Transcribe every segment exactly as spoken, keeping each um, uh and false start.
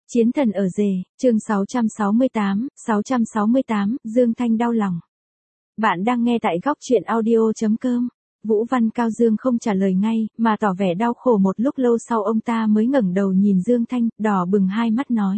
Chiến thần ở rể, chương sáu trăm sáu mươi tám, sáu trăm sáu mươi tám, Dương Thanh đau lòng. Bạn đang nghe tại góc truyện audio.com. Vũ Văn Cao Dương không trả lời ngay, mà tỏ vẻ đau khổ một lúc lâu sau ông ta mới ngẩng đầu nhìn Dương Thanh, đỏ bừng hai mắt nói.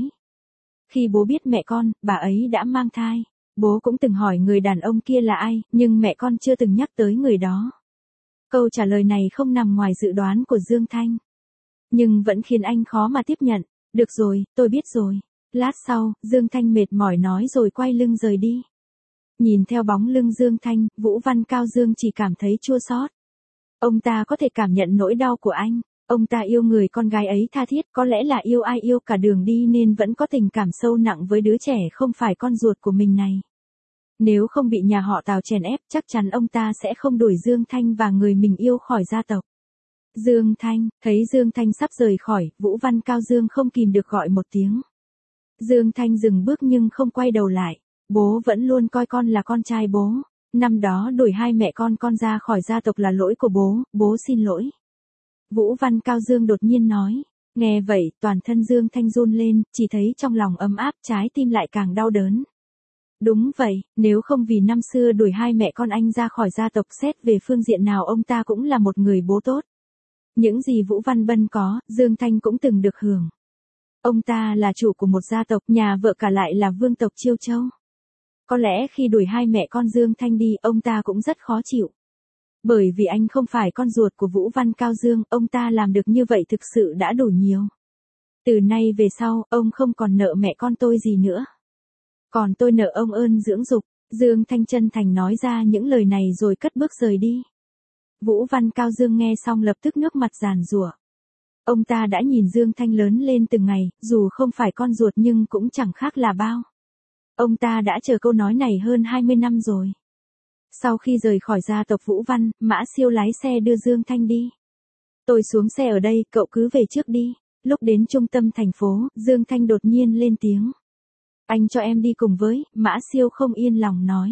Khi bố biết mẹ con, bà ấy đã mang thai. Bố cũng từng hỏi người đàn ông kia là ai, nhưng mẹ con chưa từng nhắc tới người đó. Câu trả lời này không nằm ngoài dự đoán của Dương Thanh. Nhưng vẫn khiến anh khó mà tiếp nhận. Được rồi, tôi biết rồi. Lát sau, Dương Thanh mệt mỏi nói rồi quay lưng rời đi. Nhìn theo bóng lưng Dương Thanh, Vũ Văn Cao Dương chỉ cảm thấy chua xót. Ông ta có thể cảm nhận nỗi đau của anh. Ông ta yêu người con gái ấy tha thiết, có lẽ là yêu ai yêu cả đường đi nên vẫn có tình cảm sâu nặng với đứa trẻ không phải con ruột của mình này. Nếu không bị nhà họ Tào chèn ép, chắc chắn ông ta sẽ không đuổi Dương Thanh và người mình yêu khỏi gia tộc. Dương Thanh, thấy Dương Thanh sắp rời khỏi, Vũ Văn Cao Dương không kìm được gọi một tiếng. Dương Thanh dừng bước nhưng không quay đầu lại. Bố vẫn luôn coi con là con trai bố. Năm đó đuổi hai mẹ con con ra khỏi gia tộc là lỗi của bố, bố xin lỗi. Vũ Văn Cao Dương đột nhiên nói. Nghe vậy, toàn thân Dương Thanh run lên, chỉ thấy trong lòng ấm áp, trái tim lại càng đau đớn. Đúng vậy, nếu không vì năm xưa đuổi hai mẹ con anh ra khỏi gia tộc, xét về phương diện nào ông ta cũng là một người bố tốt. Những gì Vũ Văn Bân có, Dương Thanh cũng từng được hưởng. Ông ta là chủ của một gia tộc, nhà vợ cả lại là vương tộc Chiêu Châu. Có lẽ khi đuổi hai mẹ con Dương Thanh đi, ông ta cũng rất khó chịu. Bởi vì anh không phải con ruột của Vũ Văn Cao Dương, ông ta làm được như vậy thực sự đã đủ nhiều. Từ nay về sau, ông không còn nợ mẹ con tôi gì nữa. Còn tôi nợ ông ơn dưỡng dục. Dương Thanh chân thành nói ra những lời này rồi cất bước rời đi. Vũ Văn Cao Dương nghe xong lập tức nước mặt giàn giụa. Ông ta đã nhìn Dương Thanh lớn lên từng ngày, dù không phải con ruột nhưng cũng chẳng khác là bao. Ông ta đã chờ câu nói này hơn hai mươi năm rồi. Sau khi rời khỏi gia tộc Vũ Văn, Mã Siêu lái xe đưa Dương Thanh đi. Tôi xuống xe ở đây, cậu cứ về trước đi. Lúc đến trung tâm thành phố, Dương Thanh đột nhiên lên tiếng. Anh cho em đi cùng với, Mã Siêu không yên lòng nói.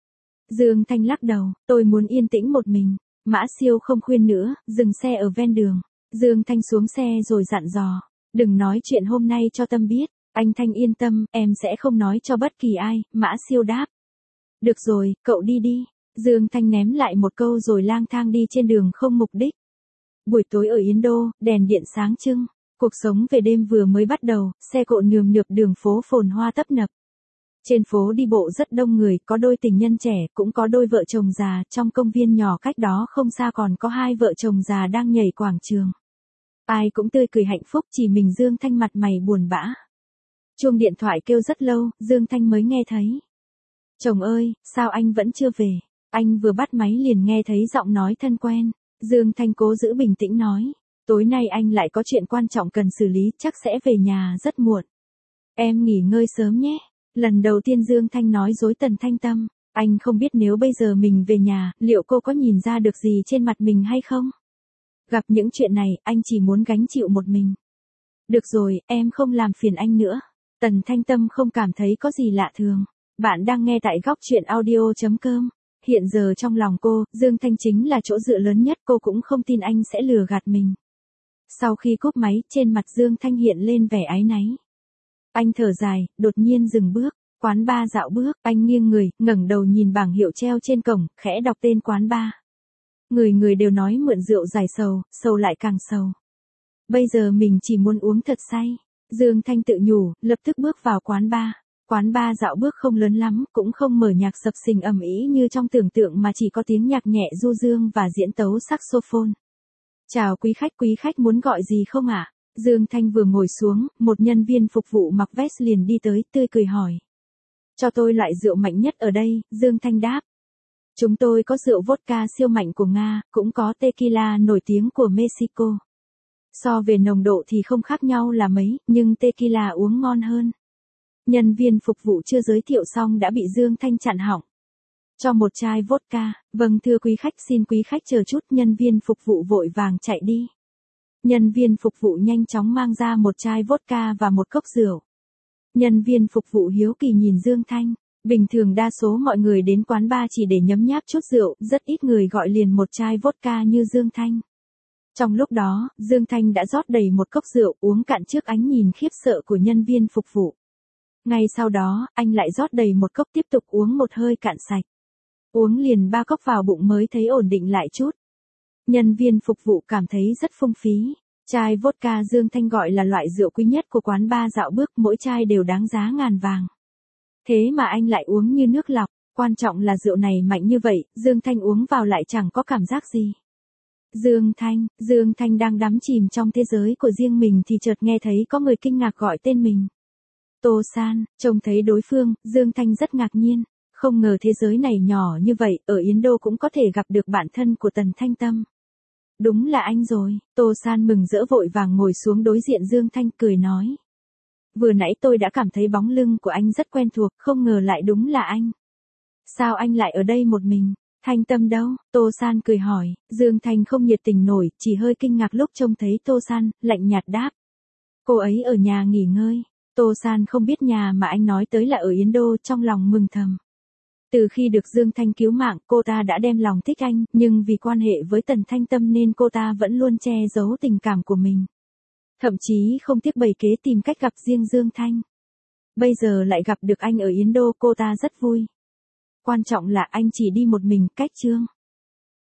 Dương Thanh lắc đầu, tôi muốn yên tĩnh một mình. Mã Siêu không khuyên nữa, dừng xe ở ven đường. Dương Thanh xuống xe rồi dặn dò. Đừng nói chuyện hôm nay cho Tâm biết. Anh Thanh yên tâm, em sẽ không nói cho bất kỳ ai, Mã Siêu đáp. Được rồi, cậu đi đi. Dương Thanh ném lại một câu rồi lang thang đi trên đường không mục đích. Buổi tối ở Yến Đô, đèn điện sáng trưng. Cuộc sống về đêm vừa mới bắt đầu, xe cộ nườm nượp đường phố phồn hoa tấp nập. Trên phố đi bộ rất đông người, có đôi tình nhân trẻ, cũng có đôi vợ chồng già, trong công viên nhỏ cách đó không xa còn có hai vợ chồng già đang nhảy quảng trường. Ai cũng tươi cười hạnh phúc, chỉ mình Dương Thanh mặt mày buồn bã. Chuông điện thoại kêu rất lâu, Dương Thanh mới nghe thấy. Chồng ơi, sao anh vẫn chưa về? Anh vừa bắt máy liền nghe thấy giọng nói thân quen. Dương Thanh cố giữ bình tĩnh nói. Tối nay anh lại có chuyện quan trọng cần xử lý, chắc sẽ về nhà rất muộn. Em nghỉ ngơi sớm nhé. Lần đầu tiên Dương Thanh nói dối Tần Thanh Tâm. Anh không biết nếu bây giờ mình về nhà, liệu cô có nhìn ra được gì trên mặt mình hay không? Gặp những chuyện này, anh chỉ muốn gánh chịu một mình. Được rồi, em không làm phiền anh nữa. Tần Thanh Tâm không cảm thấy có gì lạ thường. Bạn đang nghe tại góc truyện audio.com. Hiện giờ trong lòng cô, Dương Thanh chính là chỗ dựa lớn nhất, cô cũng không tin anh sẽ lừa gạt mình. Sau khi cúp máy, trên mặt Dương Thanh hiện lên vẻ áy náy. Anh thở dài, đột nhiên dừng bước. Quán bar dạo bước, anh nghiêng người, ngẩng đầu nhìn bảng hiệu treo trên cổng, khẽ đọc tên quán bar. Người người đều nói mượn rượu giải sầu, sầu lại càng sầu. Bây giờ mình chỉ muốn uống thật say. Dương Thanh tự nhủ, lập tức bước vào quán bar. Quán bar dạo bước không lớn lắm, cũng không mở nhạc sập sình ầm ĩ như trong tưởng tượng mà chỉ có tiếng nhạc nhẹ du dương và diễn tấu saxophone. Chào quý khách, quý khách muốn gọi gì không ạ? À? Dương Thanh vừa ngồi xuống, một nhân viên phục vụ mặc vest liền đi tới, tươi cười hỏi. Cho tôi loại rượu mạnh nhất ở đây, Dương Thanh đáp. Chúng tôi có rượu vodka siêu mạnh của Nga, cũng có tequila nổi tiếng của Mexico. So về nồng độ thì không khác nhau là mấy, nhưng tequila uống ngon hơn. Nhân viên phục vụ chưa giới thiệu xong đã bị Dương Thanh chặn họng. Cho một chai vodka, vâng thưa quý khách, xin quý khách chờ chút, nhân viên phục vụ vội vàng chạy đi. Nhân viên phục vụ nhanh chóng mang ra một chai vodka và một cốc rượu. Nhân viên phục vụ hiếu kỳ nhìn Dương Thanh. Bình thường đa số mọi người đến quán bar chỉ để nhấm nháp chút rượu, rất ít người gọi liền một chai vodka như Dương Thanh. Trong lúc đó, Dương Thanh đã rót đầy một cốc rượu uống cạn trước ánh nhìn khiếp sợ của nhân viên phục vụ. Ngay sau đó, anh lại rót đầy một cốc tiếp tục uống một hơi cạn sạch. Uống liền ba cốc vào bụng mới thấy ổn định lại chút. Nhân viên phục vụ cảm thấy rất phung phí. Chai vodka Dương Thanh gọi là loại rượu quý nhất của quán bar dạo bước, mỗi chai đều đáng giá ngàn vàng. Thế mà anh lại uống như nước lọc, quan trọng là rượu này mạnh như vậy, Dương Thanh uống vào lại chẳng có cảm giác gì. Dương Thanh, Dương Thanh đang đắm chìm trong thế giới của riêng mình thì chợt nghe thấy có người kinh ngạc gọi tên mình. Tô San, trông thấy đối phương, Dương Thanh rất ngạc nhiên, không ngờ thế giới này nhỏ như vậy, ở Yến Đô cũng có thể gặp được bạn thân của Tần Thanh Tâm. Đúng là anh rồi, Tô San mừng rỡ vội vàng ngồi xuống đối diện Dương Thanh cười nói. Vừa nãy tôi đã cảm thấy bóng lưng của anh rất quen thuộc, không ngờ lại đúng là anh. Sao anh lại ở đây một mình? Thanh Tâm đâu? Tô San cười hỏi, Dương Thanh không nhiệt tình nổi, chỉ hơi kinh ngạc lúc trông thấy Tô San, lạnh nhạt đáp. Cô ấy ở nhà nghỉ ngơi. Tô San không biết nhà mà anh nói tới là ở Yến Đô, trong lòng mừng thầm. Từ khi được Dương Thanh cứu mạng, cô ta đã đem lòng thích anh, nhưng vì quan hệ với Tần Thanh Tâm nên cô ta vẫn luôn che giấu tình cảm của mình. Thậm chí không tiếc bày kế tìm cách gặp riêng Dương Thanh. Bây giờ lại gặp được anh ở Yến Đô, cô ta rất vui. Quan trọng là anh chỉ đi một mình, cách Trương